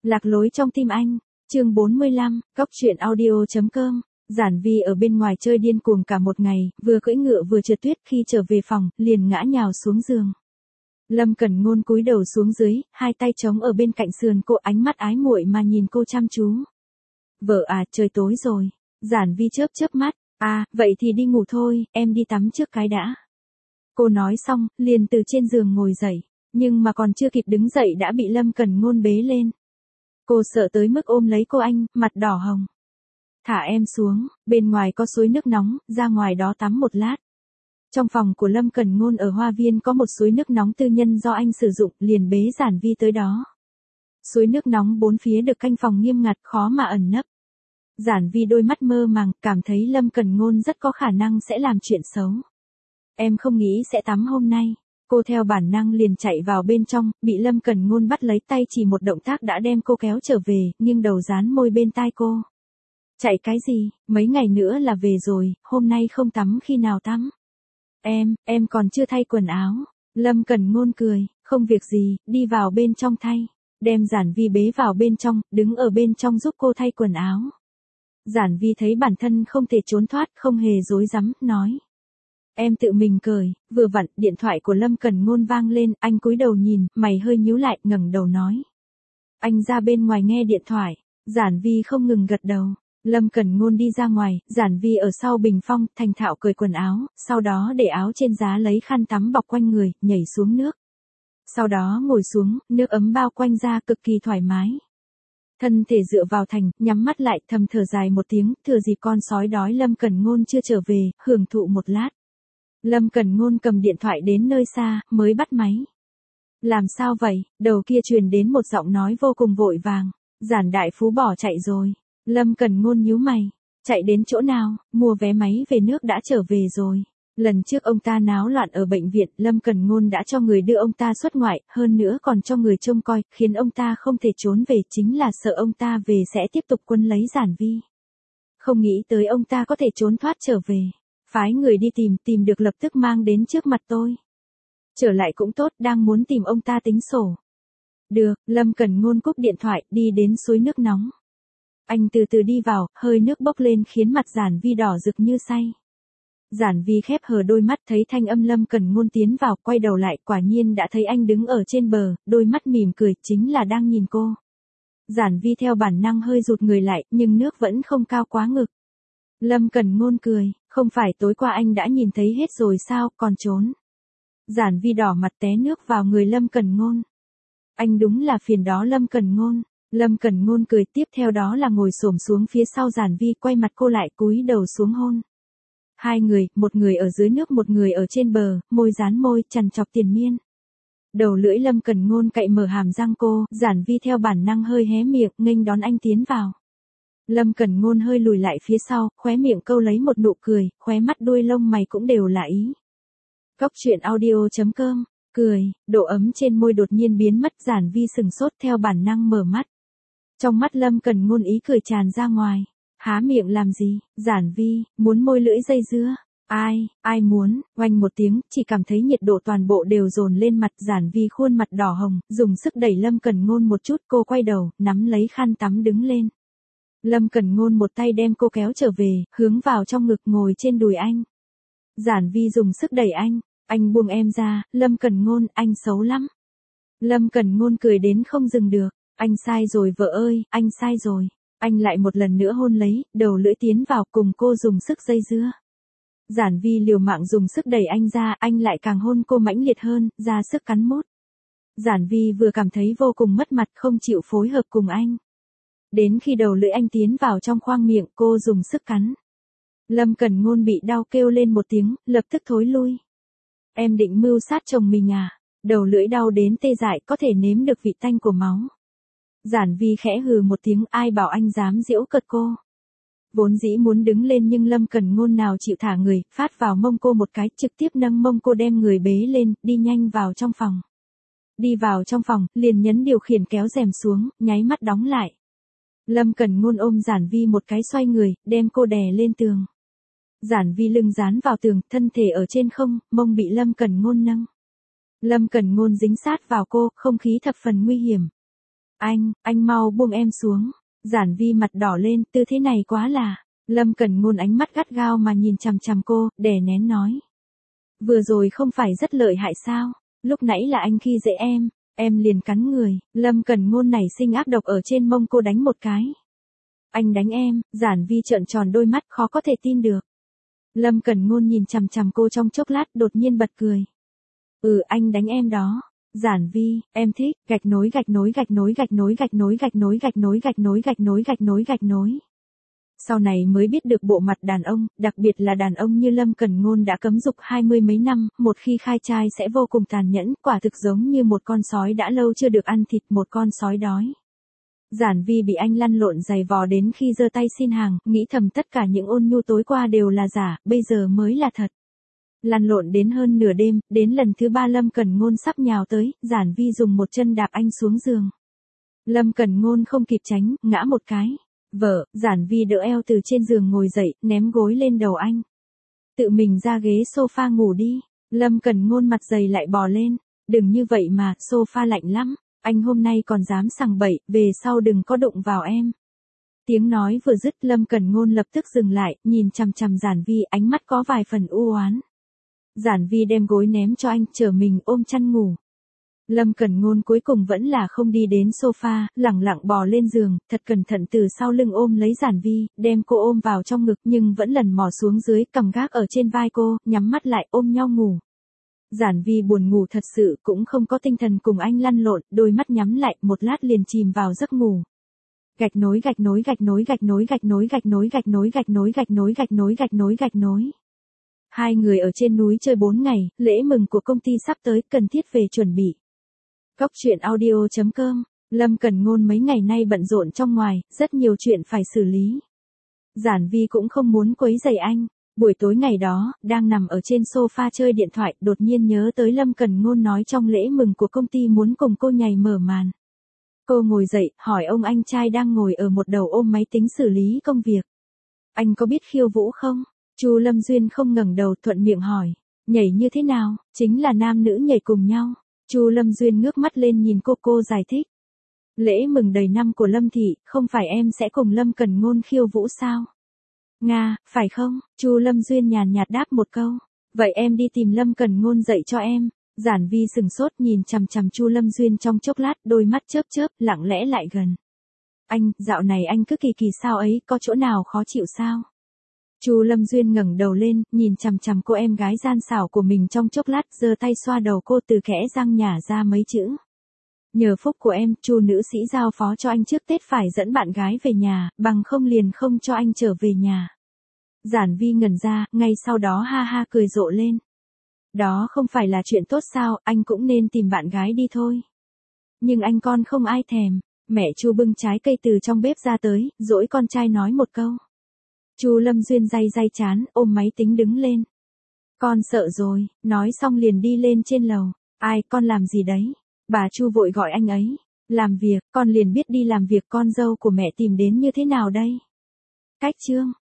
Lạc lối trong tim anh. Chương 45, Góc truyện audio.com. Giản Vi ở bên ngoài chơi điên cuồng cả một ngày, vừa cưỡi ngựa vừa trượt tuyết, khi trở về phòng, liền ngã nhào xuống giường. Lâm Cẩn Ngôn cúi đầu xuống dưới, hai tay chống ở bên cạnh sườn cô, ánh mắt ái muội mà nhìn cô chăm chú. Vợ à, trời tối rồi. Giản Vi chớp chớp mắt. À, vậy thì đi ngủ thôi, em đi tắm trước cái đã. Cô nói xong, liền từ trên giường ngồi dậy, nhưng mà còn chưa kịp đứng dậy đã bị Lâm Cẩn Ngôn bế lên. Cô sợ tới mức ôm lấy cô anh, mặt đỏ hồng. Thả em xuống, bên ngoài có suối nước nóng, ra ngoài đó tắm một lát. Trong phòng của Lâm Cẩn Ngôn ở Hoa Viên có một suối nước nóng tư nhân do anh sử dụng, liền bế Giản Vi tới đó. Suối nước nóng bốn phía được canh phòng nghiêm ngặt, khó mà ẩn nấp. Giản Vi đôi mắt mơ màng, cảm thấy Lâm Cẩn Ngôn rất có khả năng sẽ làm chuyện xấu. Em không nghĩ sẽ tắm hôm nay. Cô theo bản năng liền chạy vào bên trong, bị Lâm Cẩn Ngôn bắt lấy tay, chỉ một động tác đã đem cô kéo trở về, nghiêng đầu dán môi bên tai cô. Chạy cái gì, mấy ngày nữa là về rồi, hôm nay không tắm khi nào tắm? Em còn chưa thay quần áo. Lâm Cẩn Ngôn cười, không việc gì, đi vào bên trong thay. Đem Giản Vi bế vào bên trong, đứng ở bên trong giúp cô thay quần áo. Giản Vi thấy bản thân không thể trốn thoát, không hề dối rắm, nói. Em tự mình cởi. Vừa vặn, điện thoại của Lâm Cẩn Ngôn vang lên, anh cúi đầu nhìn, mày hơi nhíu lại, ngẩng đầu nói. Anh ra bên ngoài nghe điện thoại. Giản Vi không ngừng gật đầu. Lâm Cẩn Ngôn đi ra ngoài, Giản Vi ở sau bình phong, thành thạo cởi quần áo, sau đó để áo trên giá, lấy khăn tắm bọc quanh người, nhảy xuống nước. Sau đó ngồi xuống, nước ấm bao quanh da, cực kỳ thoải mái. Thân thể dựa vào thành, nhắm mắt lại, thầm thở dài một tiếng, thừa dịp con sói đói Lâm Cẩn Ngôn chưa trở về, hưởng thụ một lát. Lâm Cẩn Ngôn cầm điện thoại đến nơi xa, mới bắt máy. Làm sao vậy? Đầu kia truyền đến một giọng nói vô cùng vội vàng. Giản đại phú bỏ chạy rồi. Lâm Cẩn Ngôn nhíu mày. Chạy đến chỗ nào? Mua vé máy về nước đã trở về rồi. Lần trước ông ta náo loạn ở bệnh viện, Lâm Cẩn Ngôn đã cho người đưa ông ta xuất ngoại, hơn nữa còn cho người trông coi, khiến ông ta không thể trốn về, chính là sợ ông ta về sẽ tiếp tục quân lấy Giản Vi. Không nghĩ tới ông ta có thể trốn thoát trở về. Phái người đi tìm được lập tức mang đến trước mặt tôi. Trở lại cũng tốt, đang muốn tìm ông ta tính sổ. Được, Lâm Cẩn Ngôn cúp điện thoại, đi đến suối nước nóng. Anh từ từ đi vào, hơi nước bốc lên khiến mặt Giản Vi đỏ rực như say. Giản Vi khép hờ đôi mắt, thấy thanh âm Lâm Cẩn Ngôn tiến vào, quay đầu lại, quả nhiên đã thấy anh đứng ở trên bờ, đôi mắt mỉm cười, chính là đang nhìn cô. Giản Vi theo bản năng hơi rụt người lại, nhưng nước vẫn không cao quá ngực. Lâm Cẩn Ngôn cười, không phải tối qua anh đã nhìn thấy hết rồi sao, còn trốn. Giản Vi đỏ mặt té nước vào người Lâm Cẩn Ngôn. Anh đúng là phiền đó Lâm Cẩn Ngôn. Lâm Cẩn Ngôn cười, tiếp theo đó là ngồi xổm xuống phía sau Giản Vi, quay mặt cô lại, cúi đầu xuống hôn. Hai người, một người ở dưới nước, một người ở trên bờ, môi dán môi, chằn chọc triền miên. Đầu lưỡi Lâm Cẩn Ngôn cậy mở hàm răng cô, Giản Vi theo bản năng hơi hé miệng, nghênh đón anh tiến vào. Lâm Cẩn Ngôn hơi lùi lại phía sau, khóe miệng câu lấy một nụ cười, khóe mắt đuôi lông mày cũng đều là ý. Góc truyện audio.com, cười, độ ấm trên môi đột nhiên biến mất, Giản Vi sừng sốt theo bản năng mở mắt. Trong mắt Lâm Cẩn Ngôn ý cười tràn ra ngoài. Há miệng làm gì? Giản Vi, muốn môi lưỡi dây dưa. Ai muốn? Oanh một tiếng, chỉ cảm thấy nhiệt độ toàn bộ đều dồn lên mặt, Giản Vi khuôn mặt đỏ hồng, dùng sức đẩy Lâm Cẩn Ngôn một chút, cô quay đầu, nắm lấy khăn tắm đứng lên. Lâm Cẩn Ngôn một tay đem cô kéo trở về, hướng vào trong ngực, ngồi trên đùi anh. Giản Vi dùng sức đẩy anh buông em ra, Lâm Cẩn Ngôn, anh xấu lắm. Lâm Cẩn Ngôn cười đến không dừng được, anh sai rồi vợ ơi, anh sai rồi. Anh lại một lần nữa hôn lấy, đầu lưỡi tiến vào, cùng cô dùng sức dây dưa. Giản Vi liều mạng dùng sức đẩy anh ra, anh lại càng hôn cô mãnh liệt hơn, ra sức cắn mút. Giản Vi vừa cảm thấy vô cùng mất mặt, không chịu phối hợp cùng anh. Đến khi đầu lưỡi anh tiến vào trong khoang miệng, cô dùng sức cắn. Lâm Cẩn Ngôn bị đau kêu lên một tiếng, lập tức thối lui. Em định mưu sát chồng mình à? Đầu lưỡi đau đến tê dại, có thể nếm được vị tanh của máu. Giản Vi khẽ hừ một tiếng, ai bảo anh dám giễu cợt cô. Vốn dĩ muốn đứng lên nhưng Lâm Cẩn Ngôn nào chịu thả người, phát vào mông cô một cái, trực tiếp nâng mông cô đem người bế lên, đi nhanh vào trong phòng. Đi vào trong phòng, liền nhấn điều khiển kéo rèm xuống, nháy mắt đóng lại. Lâm Cẩn Ngôn ôm Giản Vi một cái, xoay người, đem cô đè lên tường. Giản Vi lưng dán vào tường, thân thể ở trên không, mông bị Lâm Cẩn Ngôn nâng. Lâm Cẩn Ngôn dính sát vào cô, không khí thập phần nguy hiểm. Anh mau buông em xuống. Giản Vi mặt đỏ lên, tư thế này quá là. Lâm Cẩn Ngôn ánh mắt gắt gao mà nhìn chằm chằm cô, đè nén nói. Vừa rồi không phải rất lợi hại sao? Lúc nãy là anh khi dễ em liền cắn người. Lâm Cẩn Ngôn nảy sinh ác độc ở trên mông cô đánh một cái. Anh đánh em, Giản Vi trợn tròn đôi mắt khó có thể tin được. Lâm Cẩn Ngôn nhìn chằm chằm cô trong chốc lát đột nhiên bật cười. Anh đánh em đó. Giản Vi, em thích, gạch nối. Sau này mới biết được bộ mặt đàn ông, đặc biệt là đàn ông như Lâm Cẩn Ngôn đã cấm dục 20 mấy năm, một khi khai trai sẽ vô cùng tàn nhẫn, quả thực giống như một con sói đã lâu chưa được ăn thịt, một con sói đói. Giản Vi bị anh lăn lộn giày vò đến khi giơ tay xin hàng, nghĩ thầm tất cả những ôn nhu tối qua đều là giả, bây giờ mới là thật. Lăn lộn đến hơn nửa đêm, đến lần thứ 3 Lâm Cẩn Ngôn sắp nhào tới, Giản Vi dùng một chân đạp anh xuống giường. Lâm Cẩn Ngôn không kịp tránh, ngã một cái. Vợ, Giản Vi đỡ eo từ trên giường ngồi dậy, ném gối lên đầu anh. Tự mình ra ghế sofa ngủ đi. Lâm Cẩn Ngôn mặt dày lại bò lên. Đừng như vậy mà, sofa lạnh lắm. Anh hôm nay còn dám sằng bậy, về sau đừng có đụng vào em. Tiếng nói vừa dứt Lâm Cẩn Ngôn lập tức dừng lại, nhìn chằm chằm Giản Vi, ánh mắt có vài phần u oán. Giản Vi đem gối ném cho anh, trở mình ôm chăn ngủ. Lâm Cẩn Ngôn cuối cùng vẫn là không đi đến sofa, lẳng lặng bò lên giường, thật cẩn thận từ sau lưng ôm lấy Giản Vi, đem cô ôm vào trong ngực nhưng vẫn lần mò xuống dưới, cầm gác ở trên vai cô, nhắm mắt lại ôm nhau ngủ. Giản Vi buồn ngủ thật sự, cũng không có tinh thần cùng anh lăn lộn, đôi mắt nhắm lại, một lát liền chìm vào giấc ngủ. Gạch nối. Hai người ở trên núi chơi 4 ngày, lễ mừng của công ty sắp tới, cần thiết về chuẩn bị. Cốc truyện audio.com, Lâm Cẩn Ngôn mấy ngày nay bận rộn trong ngoài, rất nhiều chuyện phải xử lý. Giản Vi cũng không muốn quấy rầy anh. Buổi tối ngày đó, đang nằm ở trên sofa chơi điện thoại, đột nhiên nhớ tới Lâm Cẩn Ngôn nói trong lễ mừng của công ty muốn cùng cô nhảy mở màn. Cô ngồi dậy, hỏi ông anh trai đang ngồi ở một đầu ôm máy tính xử lý công việc. Anh có biết khiêu vũ không? Chu Lâm Duyên không ngẩng đầu, thuận miệng hỏi. Nhảy như thế nào? Chính là nam nữ nhảy cùng nhau. Chu Lâm Duyên ngước mắt lên nhìn cô giải thích. Lễ mừng đầy năm của Lâm thị, không phải em sẽ cùng Lâm Cẩn Ngôn khiêu vũ sao? Nga, phải không? Chu Lâm Duyên nhàn nhạt đáp một câu. Vậy em đi tìm Lâm Cẩn Ngôn dạy cho em. Giản Vi sừng sốt nhìn chằm chằm Chu Lâm Duyên trong chốc lát, đôi mắt chớp, lặng lẽ lại gần. Anh, dạo này anh cứ kỳ sao ấy, có chỗ nào khó chịu sao? Chu Lâm Duyên ngẩng đầu lên, nhìn chằm chằm cô em gái gian xảo của mình trong chốc lát, giơ tay xoa đầu cô từ kẽ răng nhả ra mấy chữ. Nhờ phúc của em, Chu nữ sĩ giao phó cho anh trước Tết phải dẫn bạn gái về nhà, bằng không liền không cho anh trở về nhà. Giản Vi ngẩn ra, ngay sau đó ha ha cười rộ lên. Đó không phải là chuyện tốt sao, anh cũng nên tìm bạn gái đi thôi. Nhưng anh con không ai thèm. Mẹ Chu bưng trái cây từ trong bếp ra tới, dỗi con trai nói một câu. Chu Lâm Duyên day chán, ôm máy tính đứng lên. Con sợ rồi, nói xong liền đi lên trên lầu. Ai, con làm gì đấy? Bà Chu vội gọi anh ấy. Làm việc, con liền biết đi làm việc, con dâu của mẹ tìm đến như thế nào đây? Cách chương.